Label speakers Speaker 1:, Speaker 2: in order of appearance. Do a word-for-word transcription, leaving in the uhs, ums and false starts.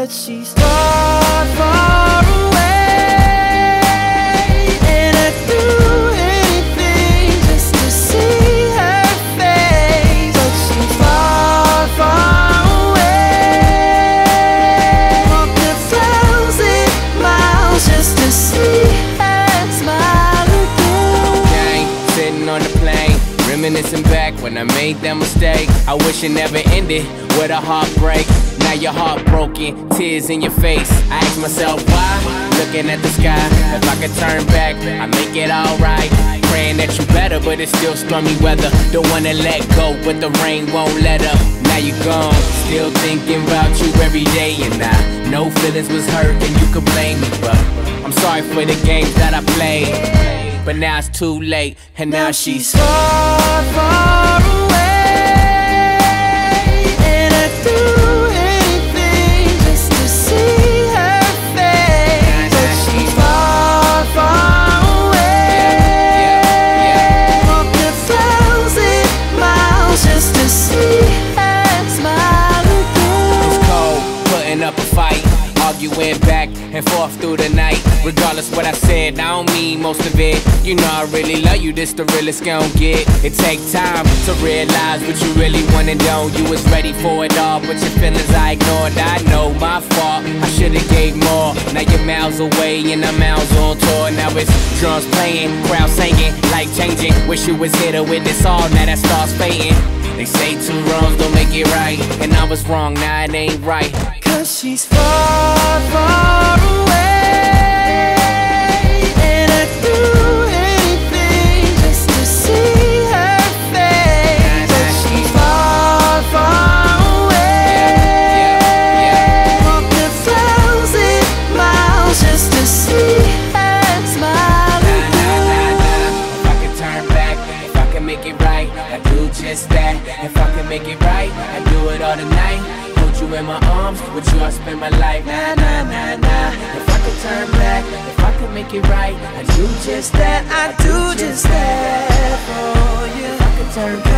Speaker 1: but she's far, far away. And I'd do anything just to see her face, but she's far, far away. Walked a thousand miles just to see her smile again.
Speaker 2: Gang, sitting on the plane, reminiscing back when I made that mistake. I wish it never ended with a heartbreak. Now you're heartbroken, tears in your face. I ask myself why, looking at the sky. If I could turn back, I make it alright. Praying that you better, but it's still stormy weather. Don't wanna let go, but the rain won't let up. Now you gone, still thinking about you every day. And I know feelings was hurt and you could blame me, but I'm sorry for the games that I played. But now it's too late, and now,
Speaker 1: Now
Speaker 2: she's
Speaker 1: she's far, far away. And I'd do anything just to see her face, but she's far, far away. Walked a thousand miles just to see her smile again.
Speaker 2: It's cold, putting up a fight, arguing back and forth through the night. Regardless what I said, I don't mean most of it. You know I really love you, this the realest gon' get. It take time to realize what you really want and don't. You was ready for it all, but your feelings I ignored. I know my fault, I should've gave more. Now you're miles away and I'm miles on tour. Now it's drums playing, crowd singing, life changing. Wish you was here to witness all, now that starts fading. They say two wrongs don't make it right, and I was wrong, now it ain't right.
Speaker 1: Cause she's far, far away. And I'd do anything just to see her face, but she's far, far away. Walked a thousand miles just to see her smile again.
Speaker 2: If I could turn back, if I could make it right, I'd do just that. If I could make it right, I'd do it all tonight. Hold you in my arms, with you I spend my life. Nah, nah, nah, nah. If I could turn back, if I could make it right, I'd do just that.
Speaker 1: I do just that for you.
Speaker 2: If I could turn back.